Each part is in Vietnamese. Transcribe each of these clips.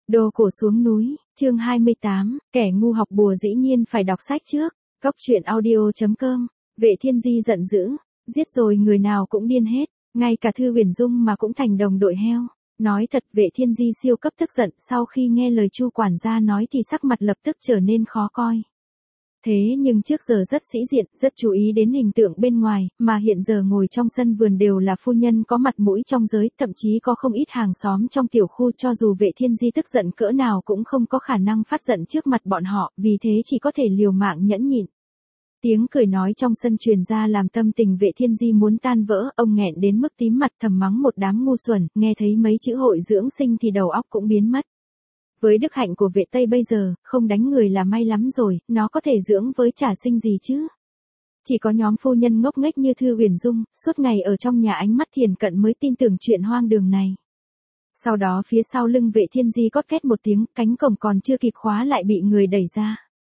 Đồ cổ xuống núi, chương 28, kẻ ngu học bùa dĩ nhiên phải đọc sách trước. Cốc truyện audio.com, Vệ Thiên Di giận dữ, giết rồi người nào cũng điên hết, ngay cả Thư Huyền Dung mà cũng thành đồng đội heo. Nói thật, Vệ Thiên Di siêu cấp tức giận, sau khi nghe lời Chu quản gia nói thì sắc mặt lập tức trở nên khó coi. Thế nhưng trước giờ rất sĩ diện, rất chú ý đến hình tượng bên ngoài, mà hiện giờ ngồi trong sân vườn đều là phu nhân có mặt mũi trong giới, thậm chí có không ít hàng xóm trong tiểu khu, cho dù Vệ Thiên Di tức giận cỡ nào cũng không có khả năng phát giận trước mặt bọn họ, vì thế chỉ có thể liều mạng nhẫn nhịn. Tiếng cười nói trong sân truyền ra làm tâm tình Vệ Thiên Di muốn tan vỡ, ông nghẹn đến mức tím mặt thầm mắng một đám ngu xuẩn, nghe thấy mấy chữ hội dưỡng sinh thì đầu óc cũng biến mất. Với đức hạnh của Vệ Tây bây giờ, không đánh người là may lắm rồi, nó có thể dưỡng với trả sinh gì chứ? Chỉ có nhóm phu nhân ngốc nghếch như Thư Huyền Dung, suốt ngày ở trong nhà ánh mắt thiền cận mới tin tưởng chuyện hoang đường này. Sau đó phía sau lưng Vệ Thiên Di cót két một tiếng, cánh cổng còn chưa kịp khóa lại bị người đẩy ra.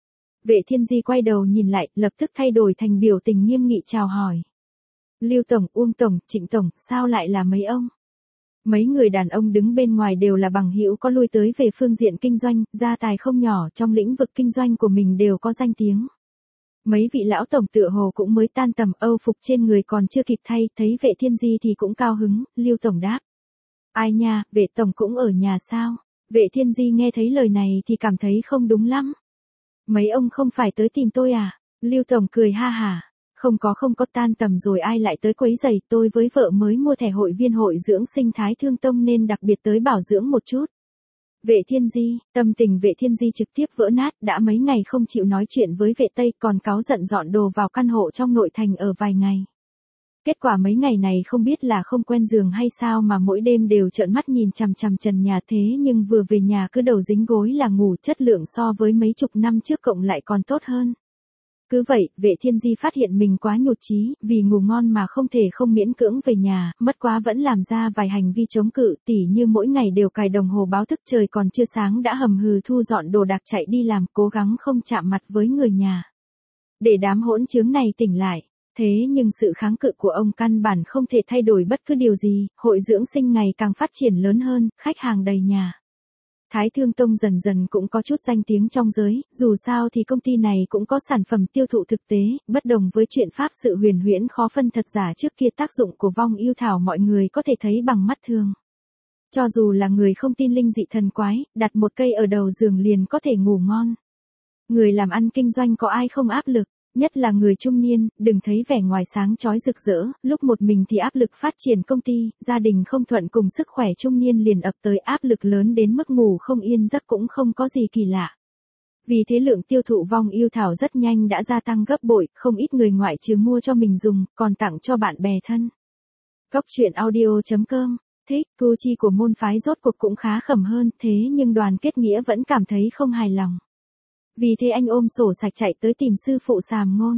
Vệ Thiên Di quay đầu nhìn lại, lập tức thay đổi thành biểu tình nghiêm nghị chào hỏi. Lưu Tổng, Uông Tổng, Trịnh Tổng, sao lại là mấy ông? Mấy người đàn ông đứng bên ngoài đều là bằng hữu có lui tới về phương diện kinh doanh, gia tài không nhỏ, trong lĩnh vực kinh doanh của mình đều có danh tiếng. Mấy vị lão tổng tựa hồ cũng mới tan tầm, âu phục trên người còn chưa kịp thay, thấy Vệ Thiên Di thì cũng cao hứng. Lưu Tổng đáp. Ai nha, Vệ Tổng cũng ở nhà sao? Vệ Thiên Di nghe thấy lời này thì cảm thấy không đúng lắm. Mấy ông không phải tới tìm tôi à? Lưu Tổng cười ha hả. Không có, tan tầm rồi ai lại tới quấy rầy, tôi với vợ mới mua thẻ hội viên hội dưỡng sinh Thái Thương Tông nên đặc biệt tới bảo dưỡng một chút. Vệ Thiên Di, tâm tình Vệ Thiên Di trực tiếp vỡ nát, đã mấy ngày không chịu nói chuyện với Vệ Tây, còn cáu giận dọn đồ vào căn hộ trong nội thành ở vài ngày. Kết quả mấy ngày này không biết là không quen giường hay sao mà mỗi đêm đều trợn mắt nhìn chằm chằm trần nhà, thế nhưng vừa về nhà cứ đầu dính gối là ngủ, chất lượng so với mấy chục năm trước cộng lại còn tốt hơn. Cứ vậy, Vệ Thiên Di phát hiện mình quá nhụt chí, vì ngủ ngon mà không thể không miễn cưỡng về nhà, mất quá vẫn làm ra vài hành vi chống cự, tỉ như mỗi ngày đều cài đồng hồ báo thức trời còn chưa sáng đã hầm hừ thu dọn đồ đạc chạy đi làm, cố gắng không chạm mặt với người nhà. Để đám hỗn chứng này tỉnh lại. Thế nhưng sự kháng cự của ông căn bản không thể thay đổi bất cứ điều gì, hội dưỡng sinh ngày càng phát triển lớn hơn, khách hàng đầy nhà. Thái Thương Tông dần dần cũng có chút danh tiếng trong giới, dù sao thì công ty này cũng có sản phẩm tiêu thụ thực tế, bất đồng với chuyện pháp sự huyền huyễn khó phân thật giả trước kia, tác dụng của vong yêu thảo mọi người có thể thấy bằng mắt thường. Cho dù là người không tin linh dị thần quái, đặt một cây ở đầu giường liền có thể ngủ ngon. Người làm ăn kinh doanh có ai không áp lực? Nhất là người trung niên, đừng thấy vẻ ngoài sáng chói rực rỡ, lúc một mình thì áp lực phát triển công ty, gia đình không thuận cùng sức khỏe trung niên liền ập tới, áp lực lớn đến mức ngủ không yên giấc cũng không có gì kỳ lạ. Vì thế lượng tiêu thụ vong yêu thảo rất nhanh đã gia tăng gấp bội, không ít người ngoại trừ mua cho mình dùng, còn tặng cho bạn bè thân. Cốc truyện audio.com, thích, thu chi của môn phái rốt cuộc cũng khá khẩm hơn, thế nhưng Đoàn Kết Nghĩa vẫn cảm thấy không hài lòng. Vì thế anh ôm sổ sạch chạy tới tìm sư phụ Sàm Ngôn.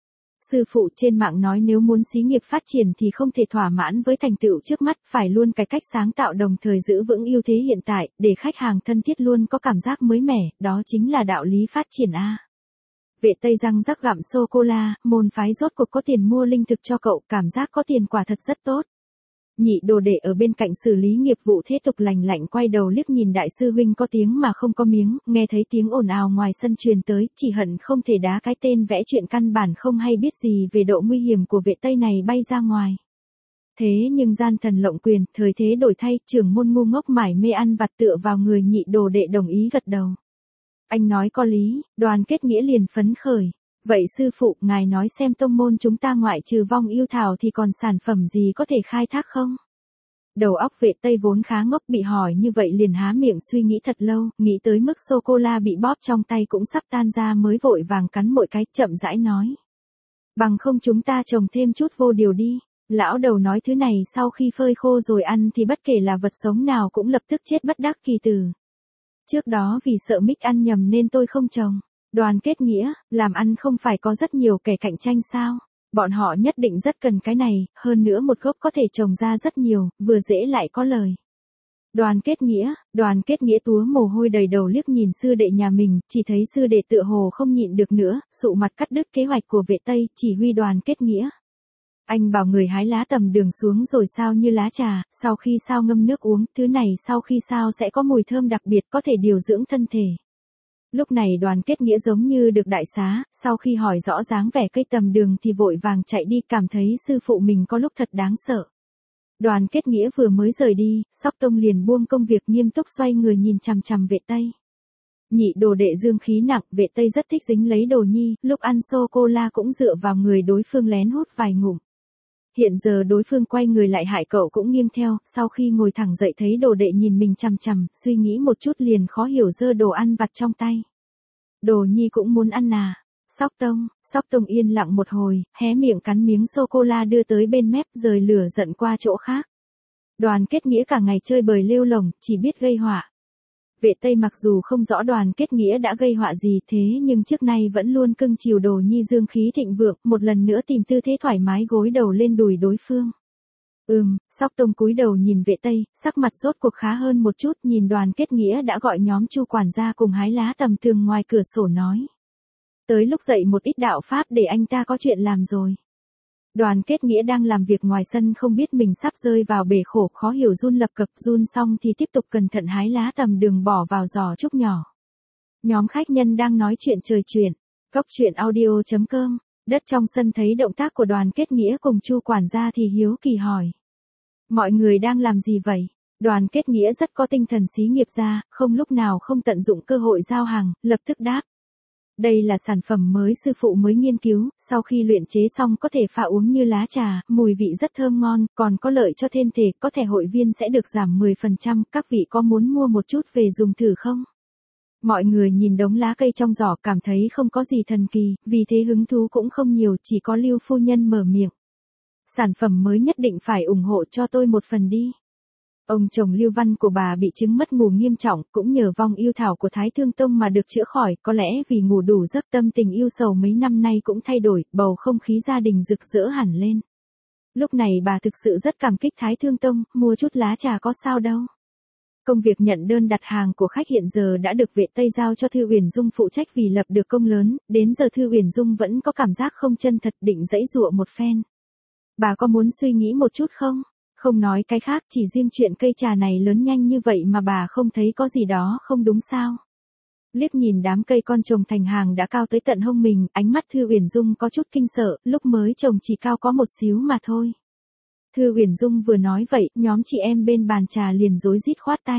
Sư phụ trên mạng nói nếu muốn xí nghiệp phát triển thì không thể thỏa mãn với thành tựu trước mắt, phải luôn cải cách sáng tạo đồng thời giữ vững ưu thế hiện tại, để khách hàng thân thiết luôn có cảm giác mới mẻ, đó chính là đạo lý phát triển a. Vệ Tây răng rắc gặm sô-cô-la, môn phái rốt cuộc có tiền mua linh thực cho cậu, cảm giác có tiền quả thật rất tốt. Nhị đồ đệ ở bên cạnh xử lý nghiệp vụ thế tục lành lạnh quay đầu liếc nhìn đại sư huynh có tiếng mà không có miếng, nghe thấy tiếng ồn ào ngoài sân truyền tới, chỉ hận không thể đá cái tên vẽ chuyện căn bản không hay biết gì về độ nguy hiểm của Vệ Tây này bay ra ngoài. Thế nhưng gian thần lộng quyền, thời thế đổi thay, trưởng môn ngu ngốc mải mê ăn vặt tựa vào người nhị đồ đệ đồng ý gật đầu. Anh nói có lý, Đoàn Kết Nghĩa liền phấn khởi. Vậy sư phụ, ngài nói xem tông môn chúng ta ngoại trừ vong yêu thảo thì còn sản phẩm gì có thể khai thác không? Đầu óc Vệ Tây vốn khá ngốc bị hỏi như vậy liền há miệng suy nghĩ thật lâu, nghĩ tới mức sô-cô-la bị bóp trong tay cũng sắp tan ra mới vội vàng cắn mỗi cái, chậm rãi nói. Bằng không chúng ta trồng thêm chút vô điều đi. Lão đầu nói thứ này sau khi phơi khô rồi ăn thì bất kể là vật sống nào cũng lập tức chết bất đắc kỳ tử. Trước đó vì sợ Mick ăn nhầm nên tôi không trồng. Đoàn Kết Nghĩa, làm ăn không phải có rất nhiều kẻ cạnh tranh sao? Bọn họ nhất định rất cần cái này, hơn nữa một gốc có thể trồng ra rất nhiều, vừa dễ lại có lời. Đoàn Kết Nghĩa túa mồ hôi đầy đầu liếc nhìn sư đệ nhà mình, chỉ thấy sư đệ tựa hồ không nhịn được nữa, sụ mặt cắt đứt kế hoạch của Vệ Tây, chỉ huy Đoàn Kết Nghĩa. Anh bảo người hái lá tầm đường xuống rồi sao như lá trà, sau khi sao ngâm nước uống, thứ này sau khi sao sẽ có mùi thơm đặc biệt có thể điều dưỡng thân thể. Lúc này Đoàn Kết Nghĩa giống như được đại xá, sau khi hỏi rõ dáng vẻ cây tầm đường thì vội vàng chạy đi, cảm thấy sư phụ mình có lúc thật đáng sợ. Đoàn Kết Nghĩa vừa mới rời đi, Sóc Tông liền buông công việc nghiêm túc xoay người nhìn chằm chằm Vệ Tây. Nhị đồ đệ dương khí nặng, Vệ Tây rất thích dính lấy Đồ Nhi, lúc ăn sô-cô-la cũng dựa vào người đối phương lén hút vài ngụm. Hiện giờ đối phương quay người lại hại cậu cũng nghiêng theo, sau khi ngồi thẳng dậy thấy đồ đệ nhìn mình chằm chằm, suy nghĩ một chút liền khó hiểu giơ đồ ăn vặt trong tay. Đồ Nhi cũng muốn ăn à? Sóc Tông yên lặng một hồi, hé miệng cắn miếng sô-cô-la đưa tới bên mép rời lửa giận qua chỗ khác. Đoàn Kết Nghĩa cả ngày chơi bời lêu lổng, chỉ biết gây họa. Vệ Tây mặc dù không rõ Đoàn Kết Nghĩa đã gây họa gì thế nhưng trước nay vẫn luôn cưng chiều Đồ Nhi dương khí thịnh vượng, một lần nữa tìm tư thế thoải mái gối đầu lên đùi đối phương. Sóc Tông cúi đầu nhìn Vệ Tây, sắc mặt rốt cuộc khá hơn một chút, nhìn Đoàn Kết Nghĩa đã gọi nhóm Chu quản gia cùng hái lá tầm tường ngoài cửa sổ nói. Tới lúc dậy một ít đạo pháp để anh ta có chuyện làm rồi. Đoàn Kết Nghĩa đang làm việc ngoài sân không biết mình sắp rơi vào bể khổ, khó hiểu run lập cập, run xong thì tiếp tục cẩn thận hái lá tầm đường bỏ vào giò trúc nhỏ. Nhóm khách nhân đang nói chuyện trời chuyện. Cốc truyện audio.com. Đất trong sân thấy động tác của Đoàn Kết Nghĩa cùng Chu quản gia thì hiếu kỳ hỏi. Mọi người đang làm gì vậy? Đoàn Kết Nghĩa rất có tinh thần xí nghiệp gia, không lúc nào không tận dụng cơ hội giao hàng, lập tức đáp. Đây là sản phẩm mới sư phụ mới nghiên cứu, sau khi luyện chế xong có thể pha uống như lá trà, mùi vị rất thơm ngon, còn có lợi cho thân thể, có thẻ hội viên sẽ được giảm 10%, các vị có muốn mua một chút về dùng thử không? Mọi người nhìn đống lá cây trong giỏ cảm thấy không có gì thần kỳ, vì thế hứng thú cũng không nhiều, chỉ có Lưu phu nhân mở miệng. Sản phẩm mới nhất định phải ủng hộ cho tôi một phần đi. Ông chồng Lưu Văn của bà bị chứng mất ngủ nghiêm trọng, cũng nhờ vong yêu thảo của Thái Thương Tông mà được chữa khỏi, có lẽ vì ngủ đủ giấc tâm tình yêu sầu mấy năm nay cũng thay đổi, bầu không khí gia đình rực rỡ hẳn lên. Lúc này bà thực sự rất cảm kích Thái Thương Tông, mua chút lá trà có sao đâu. Công việc nhận đơn đặt hàng của khách hiện giờ đã được Vệ Tây giao cho Thư Uyển Dung phụ trách, vì lập được công lớn, đến giờ Thư Uyển Dung vẫn có cảm giác không chân thật, định giãy giụa một phen. Bà có muốn suy nghĩ một chút không? Không nói cái khác, chỉ riêng chuyện cây trà này lớn nhanh như vậy mà bà không thấy có gì đó không đúng sao? Liếc nhìn đám cây con trồng thành hàng đã cao tới tận hông mình, ánh mắt Thư Uyển Dung có chút kinh sợ, lúc mới trồng chỉ cao có một xíu mà thôi. Thư Uyển Dung vừa nói vậy, nhóm chị em bên bàn trà liền rối rít khoát tay.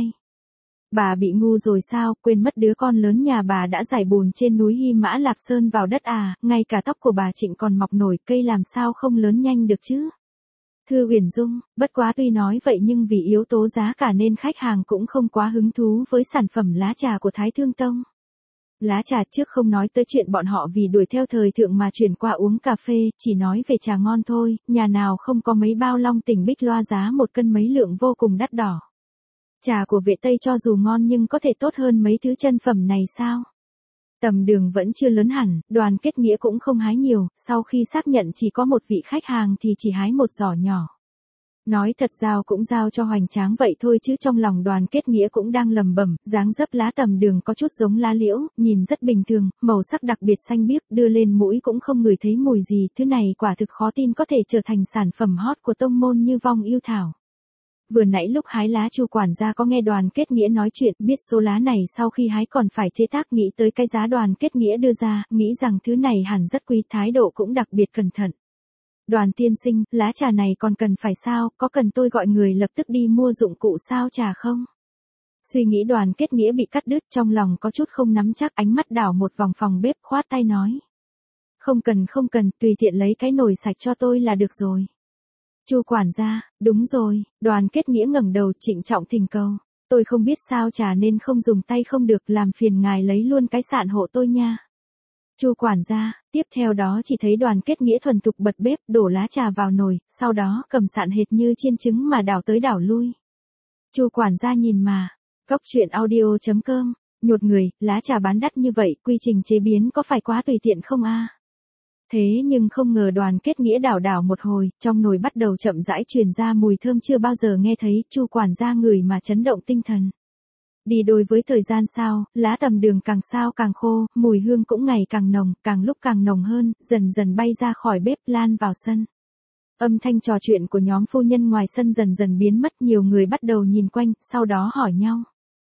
Bà bị ngu rồi sao, quên mất đứa con lớn nhà bà đã giải bùn trên núi Hy Mã Lạp Sơn vào đất à, ngay cả tóc của bà Trịnh còn mọc nổi, cây làm sao không lớn nhanh được chứ? Thư Uyển Dung, bất quá tuy nói vậy nhưng vì yếu tố giá cả nên khách hàng cũng không quá hứng thú với sản phẩm lá trà của Thái Thương Tông. Lá trà trước không nói tới chuyện bọn họ vì đuổi theo thời thượng mà chuyển qua uống cà phê, chỉ nói về trà ngon thôi, nhà nào không có mấy bao Long Tỉnh Bích Loa giá một cân mấy lượng vô cùng đắt đỏ. Trà của Vệ Tây cho dù ngon nhưng có thể tốt hơn mấy thứ chân phẩm này sao? Tầm đường vẫn chưa lớn hẳn, Đoàn Kết Nghĩa cũng không hái nhiều, sau khi xác nhận chỉ có một vị khách hàng thì chỉ hái một giỏ nhỏ. Nói thật giao cũng giao cho hoành tráng vậy thôi chứ trong lòng Đoàn Kết Nghĩa cũng đang lầm bẩm, dáng dấp lá tầm đường có chút giống lá liễu, nhìn rất bình thường, màu sắc đặc biệt xanh biếc, đưa lên mũi cũng không ngửi thấy mùi gì, thứ này quả thực khó tin có thể trở thành sản phẩm hot của tông môn như vong yêu thảo. Vừa nãy lúc hái lá Chu quản gia có nghe Đoàn Kết Nghĩa nói chuyện, biết số lá này sau khi hái còn phải chế tác, nghĩ tới cái giá Đoàn Kết Nghĩa đưa ra, nghĩ rằng thứ này hẳn rất quý, thái độ cũng đặc biệt cẩn thận. Đoàn tiên sinh, lá trà này còn cần phải sao, có cần tôi gọi người lập tức đi mua dụng cụ sao trà không? Suy nghĩ Đoàn Kết Nghĩa bị cắt đứt, trong lòng có chút không nắm chắc, ánh mắt đảo một vòng phòng bếp, khoát tay nói. Không cần, tùy tiện lấy cái nồi sạch cho tôi là được rồi. Chu quản gia, đúng rồi, Đoàn Kết Nghĩa ngẩng đầu trịnh trọng thỉnh cầu. Tôi không biết sao trà nên không dùng tay không được, làm phiền ngài lấy luôn cái sạn hộ tôi nha. Chu quản gia, tiếp theo đó chỉ thấy Đoàn Kết Nghĩa thuần thục bật bếp, đổ lá trà vào nồi, sau đó cầm sạn hệt như chiên trứng mà đảo tới đảo lui. Chu quản gia nhìn mà, cốc truyện audio.com, nhột người, lá trà bán đắt như vậy, quy trình chế biến có phải quá tùy tiện không a? Thế nhưng không ngờ Đoàn Kết Nghĩa đảo một hồi, trong nồi bắt đầu chậm rãi truyền ra mùi thơm chưa bao giờ nghe thấy, Chu quản gia ngửi mà chấn động tinh thần. Đi đôi với thời gian sao, lá tầm đường càng sao càng khô, mùi hương cũng ngày càng nồng, càng lúc càng nồng hơn, dần dần bay ra khỏi bếp lan vào sân. Âm thanh trò chuyện của nhóm phu nhân ngoài sân dần dần biến mất, nhiều người bắt đầu nhìn quanh, sau đó hỏi nhau.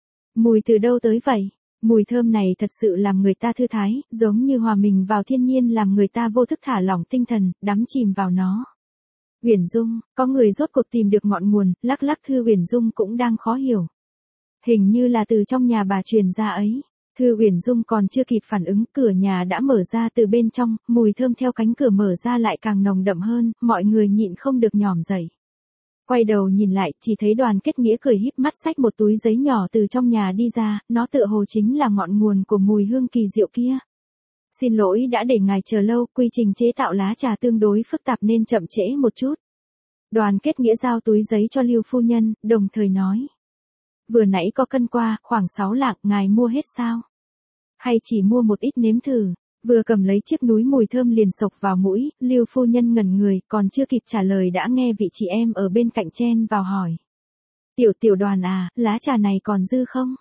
Mùi từ đâu tới vậy? Mùi thơm này thật sự làm người ta thư thái, giống như hòa mình vào thiên nhiên, làm người ta vô thức thả lỏng tinh thần, đắm chìm vào nó. Uyển Dung, có người rốt cuộc tìm được ngọn nguồn, lắc lắc Thư Uyển Dung cũng đang khó hiểu. Hình như là từ trong nhà bà truyền ra ấy. Thư Uyển Dung còn chưa kịp phản ứng, cửa nhà đã mở ra từ bên trong, mùi thơm theo cánh cửa mở ra lại càng nồng đậm hơn, mọi người nhịn không được nhỏm dậy. Quay đầu nhìn lại, chỉ thấy Đoàn Kết Nghĩa cười híp mắt xách một túi giấy nhỏ từ trong nhà đi ra, nó tựa hồ chính là ngọn nguồn của mùi hương kỳ diệu kia. Xin lỗi đã để ngài chờ lâu, quy trình chế tạo lá trà tương đối phức tạp nên chậm trễ một chút. Đoàn Kết Nghĩa giao túi giấy cho Lưu phu nhân, đồng thời nói. Vừa nãy có cân qua, khoảng 6 lạng, ngài mua hết sao? Hay chỉ mua một ít nếm thử? Vừa cầm lấy chiếc núi mùi thơm liền sộc vào mũi, Lưu phu nhân ngẩn người, còn chưa kịp trả lời đã nghe vị chị em ở bên cạnh chen vào hỏi. Tiểu Đoàn à, lá trà này còn dư không?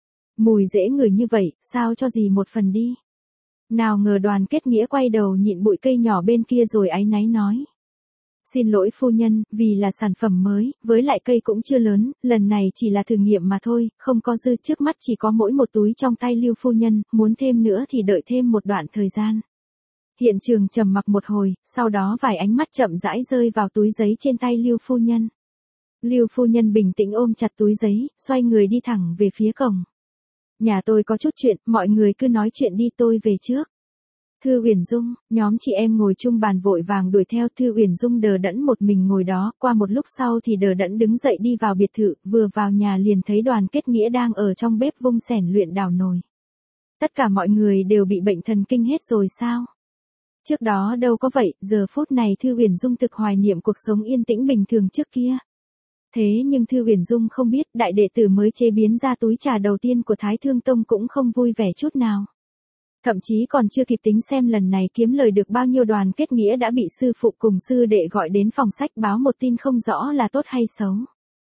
Mùi dễ ngửi như vậy, sao cho gì một phần đi? Nào ngờ Đoàn Kết Nghĩa quay đầu nhịn bụi cây nhỏ bên kia rồi áy náy nói. Xin lỗi phu nhân, vì là sản phẩm mới, với lại cây cũng chưa lớn, lần này chỉ là thử nghiệm mà thôi, không có dư, trước mắt chỉ có mỗi một túi trong tay Lưu phu nhân, muốn thêm nữa thì đợi thêm một đoạn thời gian. Hiện trường trầm mặc một hồi, sau đó vài ánh mắt chậm rãi rơi vào túi giấy trên tay Lưu phu nhân. Lưu phu nhân bình tĩnh ôm chặt túi giấy, xoay người đi thẳng về phía cổng. Nhà tôi có chút chuyện, mọi người cứ nói chuyện đi, tôi về trước. Thư Uyển Dung, nhóm chị em ngồi chung bàn vội vàng đuổi theo. Thư Uyển Dung đờ đẫn một mình ngồi đó, qua một lúc sau thì đờ đẫn đứng dậy đi vào biệt thự, vừa vào nhà liền thấy Đoàn Kết Nghĩa đang ở trong bếp vung xẻng luyện đào nồi. Tất cả mọi người đều bị bệnh thần kinh hết rồi sao? Trước đó đâu có vậy, giờ phút này Thư Uyển Dung thực hoài niệm cuộc sống yên tĩnh bình thường trước kia. Thế nhưng Thư Uyển Dung không biết, đại đệ tử mới chế biến ra túi trà đầu tiên của Thái Thương Tông cũng không vui vẻ chút nào. Thậm chí còn chưa kịp tính xem lần này kiếm lời được bao nhiêu, Đoàn Kết Nghĩa đã bị sư phụ cùng sư đệ gọi đến phòng sách báo một tin không rõ là tốt hay xấu.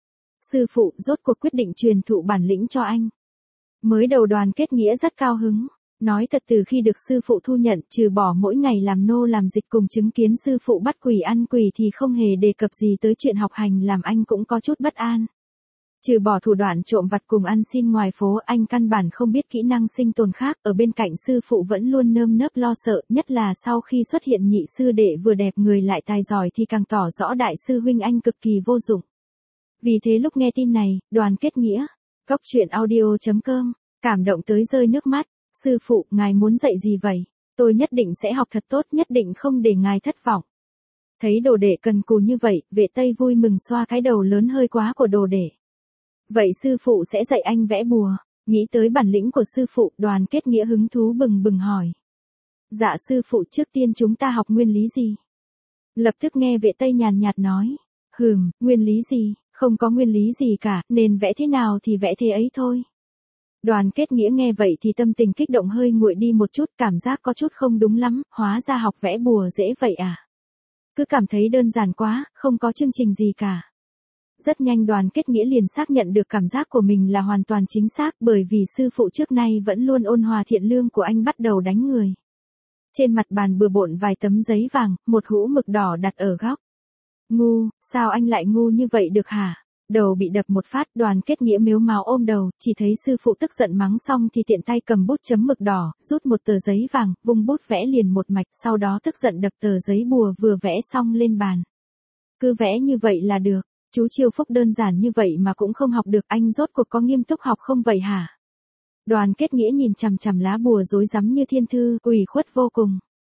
Sư phụ rốt cuộc quyết định truyền thụ bản lĩnh cho anh. Mới đầu Đoàn Kết Nghĩa rất cao hứng. Nói thật, từ khi được sư phụ thu nhận, trừ bỏ mỗi ngày làm nô làm dịch cùng chứng kiến sư phụ bắt quỷ ăn quỷ thì không hề đề cập gì tới chuyện học hành, làm anh cũng có chút bất an. Trừ bỏ thủ đoạn trộm vặt cùng ăn xin ngoài phố, anh căn bản không biết kỹ năng sinh tồn khác, ở bên cạnh sư phụ vẫn luôn nơm nớp lo sợ, nhất là sau khi xuất hiện nhị sư đệ vừa đẹp người lại tài giỏi thì càng tỏ rõ đại sư huynh anh cực kỳ vô dụng. Vì thế lúc nghe tin này, Đoàn Kết Nghĩa, Goctruyện.audio.com, cảm động tới rơi nước mắt. Sư phụ, ngài muốn dạy gì vậy? Tôi nhất định sẽ học thật tốt, nhất định không để ngài thất vọng. Thấy đồ đệ cần cù như vậy, Vệ Tây vui mừng xoa cái đầu lớn hơi quá của đồ đệ. Vậy sư phụ sẽ dạy anh vẽ bùa. Nghĩ tới bản lĩnh của sư phụ, Đoàn Kết Nghĩa hứng thú bừng bừng hỏi. Dạ sư phụ, trước tiên chúng ta học nguyên lý gì? Lập tức nghe Vệ Tây nhàn nhạt nói. Nguyên lý gì? Không có nguyên lý gì cả, nên vẽ thế nào thì vẽ thế ấy thôi. Đoàn Kết Nghĩa nghe vậy thì tâm tình kích động hơi nguội đi một chút, cảm giác có chút không đúng lắm, hóa ra học vẽ bùa dễ vậy à? Cứ cảm thấy đơn giản quá, không có chương trình gì cả. Rất nhanh Đoàn Kết Nghĩa liền xác nhận được cảm giác của mình là hoàn toàn chính xác, bởi vì sư phụ trước nay vẫn luôn ôn hòa thiện lương của anh bắt đầu đánh người. Trên mặt bàn bừa bộn vài tấm giấy vàng, một hũ mực đỏ đặt ở góc. Ngu, sao anh lại ngu như vậy được hả? Đầu bị đập một phát, Đoàn Kết Nghĩa mếu máo ôm đầu, chỉ thấy sư phụ tức giận mắng xong thì tiện tay cầm bút chấm mực đỏ, rút một tờ giấy vàng, vung bút vẽ liền một mạch, sau đó tức giận đập tờ giấy bùa vừa vẽ xong lên bàn. Cứ vẽ như vậy là được, chú chiêu phúc đơn giản như vậy mà cũng không học được, anh rốt cuộc có nghiêm túc học không vậy hả? Đoàn Kết Nghĩa nhìn chằm chằm lá bùa rối rắm như thiên thư, ủy khuất vô cùng.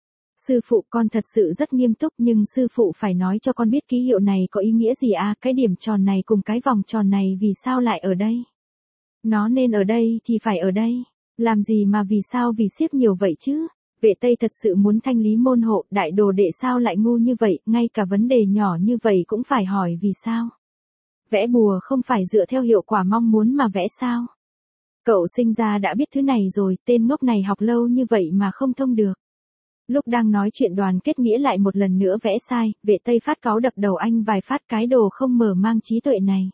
Sư phụ, con thật sự rất nghiêm túc, nhưng sư phụ phải nói cho con biết ký hiệu này có ý nghĩa gì à, cái điểm tròn này cùng cái vòng tròn này vì sao lại ở đây? Nó nên ở đây thì phải ở đây. Làm gì mà vì sao vì xiếc nhiều vậy chứ? Vệ Tây thật sự muốn thanh lý môn hộ, đại đồ đệ sao lại ngu như vậy, ngay cả vấn đề nhỏ như vậy cũng phải hỏi vì sao? Vẽ bùa không phải dựa theo hiệu quả mong muốn mà vẽ sao? Cậu sinh ra đã biết thứ này rồi, tên ngốc này học lâu như vậy mà không thông được. Lúc đang nói chuyện Đoàn Kết Nghĩa lại một lần nữa vẽ sai, Vệ Tây phát cáu đập đầu anh vài phát, cái đồ không mở mang trí tuệ này.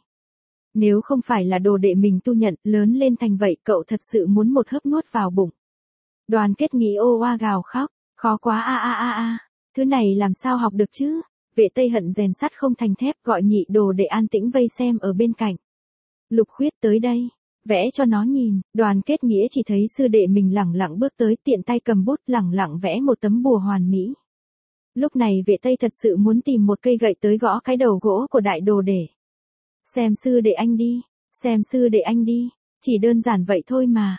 Nếu không phải là đồ đệ mình tu nhận, lớn lên thành vậy, cậu thật sự muốn một hớp nuốt vào bụng. Đoàn Kết Nghĩa ô oa gào khóc, khó quá a, thứ này làm sao học được chứ? Vệ Tây hận rèn sắt không thành thép, gọi nhị đồ để an tĩnh vây xem ở bên cạnh. Lục Khuyết tới đây, vẽ cho nó nhìn. Đoàn Kết Nghĩa chỉ thấy sư đệ mình lẳng lặng bước tới, tiện tay cầm bút lẳng lặng vẽ một tấm bùa hoàn mỹ. Lúc này Vệ Tây thật sự muốn tìm một cây gậy tới gõ cái đầu gỗ của đại đồ để. Xem sư đệ anh đi, xem sư đệ anh đi, chỉ đơn giản vậy thôi mà.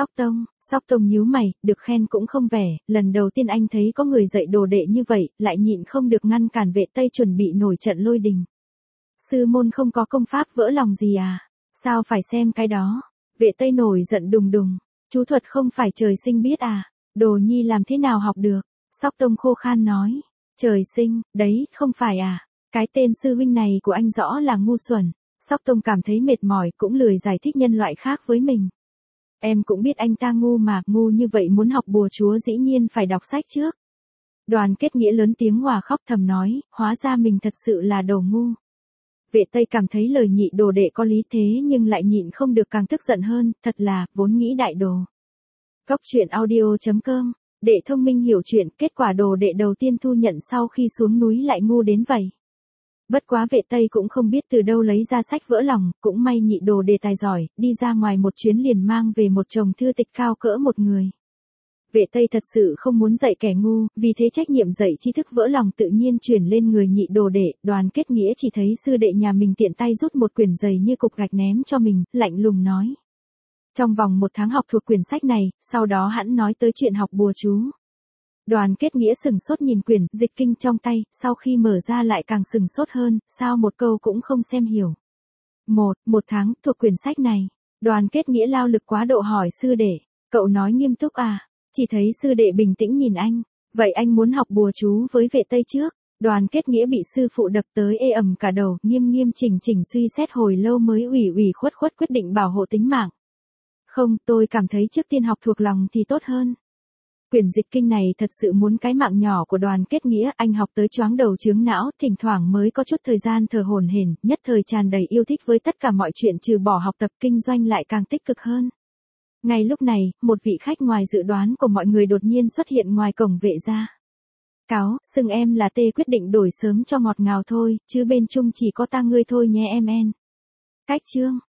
Sóc Tông nhíu mày, được khen cũng không vẻ, lần đầu tiên anh thấy có người dạy đồ đệ như vậy, lại nhịn không được ngăn cản Vệ Tây chuẩn bị nổi trận lôi đình. Sư môn không có công pháp vỡ lòng gì à? Sao phải xem cái đó? Vệ Tây nổi giận đùng đùng, chú thuật không phải trời sinh biết à? Đồ nhi làm thế nào học được? Sóc Tông khô khan nói, trời sinh, đấy, không phải à? Cái tên sư huynh này của anh rõ là ngu xuẩn. Sóc Tông cảm thấy mệt mỏi, cũng lười giải thích nhân loại khác với mình. Em cũng biết anh ta ngu mà, ngu như vậy muốn học bùa chúa dĩ nhiên phải đọc sách trước. Đoàn Kết Nghĩa lớn tiếng hòa khóc thầm nói, hóa ra mình thật sự là đồ ngu. Vệ Tây cảm thấy lời nhị đồ đệ có lý thế nhưng lại nhịn không được càng tức giận hơn, thật là, vốn nghĩ đại đồ. Cốc truyện audio.com, đệ thông minh hiểu chuyện, kết quả đồ đệ đầu tiên thu nhận sau khi xuống núi lại ngu đến vậy. Bất quá Vệ Tây cũng không biết từ đâu lấy ra sách vỡ lòng, cũng may nhị đồ đề tài giỏi, đi ra ngoài một chuyến liền mang về một chồng thư tịch cao cỡ một người. Vệ Tây thật sự không muốn dạy kẻ ngu, vì thế trách nhiệm dạy tri thức vỡ lòng tự nhiên chuyển lên người nhị đồ đệ. Đoàn Kết Nghĩa chỉ thấy sư đệ nhà mình tiện tay rút một quyển dày như cục gạch ném cho mình, lạnh lùng nói. Trong vòng 1 tháng học thuộc quyển sách này, sau đó hẵng nói tới chuyện học bùa chú. Đoàn Kết Nghĩa sửng sốt nhìn quyển dịch kinh trong tay, sau khi mở ra lại càng sửng sốt hơn, sao một câu cũng không xem hiểu. Một tháng, thuộc quyển sách này. Đoàn Kết Nghĩa lao lực quá độ hỏi sư đệ, cậu nói nghiêm túc à? Chỉ thấy sư đệ bình tĩnh nhìn anh, vậy anh muốn học bùa chú với Vệ Tây trước. Đoàn Kết Nghĩa bị sư phụ đập tới ê ẩm cả đầu, nghiêm chỉnh suy xét hồi lâu mới ủy khuất quyết định bảo hộ tính mạng. Không, tôi cảm thấy trước tiên học thuộc lòng thì tốt hơn. Quyển dịch kinh này thật sự muốn cái mạng nhỏ của Đoàn Kết Nghĩa, anh học tới choáng đầu chướng não, thỉnh thoảng mới có chút thời gian thở hổn hển, nhất thời tràn đầy yêu thích với tất cả mọi chuyện trừ bỏ học tập, kinh doanh lại càng tích cực hơn. Ngay lúc này, một vị khách ngoài dự đoán của mọi người đột nhiên xuất hiện ngoài cổng Vệ gia. Cáo, xưng em là Tê, quyết định đổi sớm cho ngọt ngào thôi, chứ bên chung chỉ có ta ngươi thôi nhé em en. Cách chương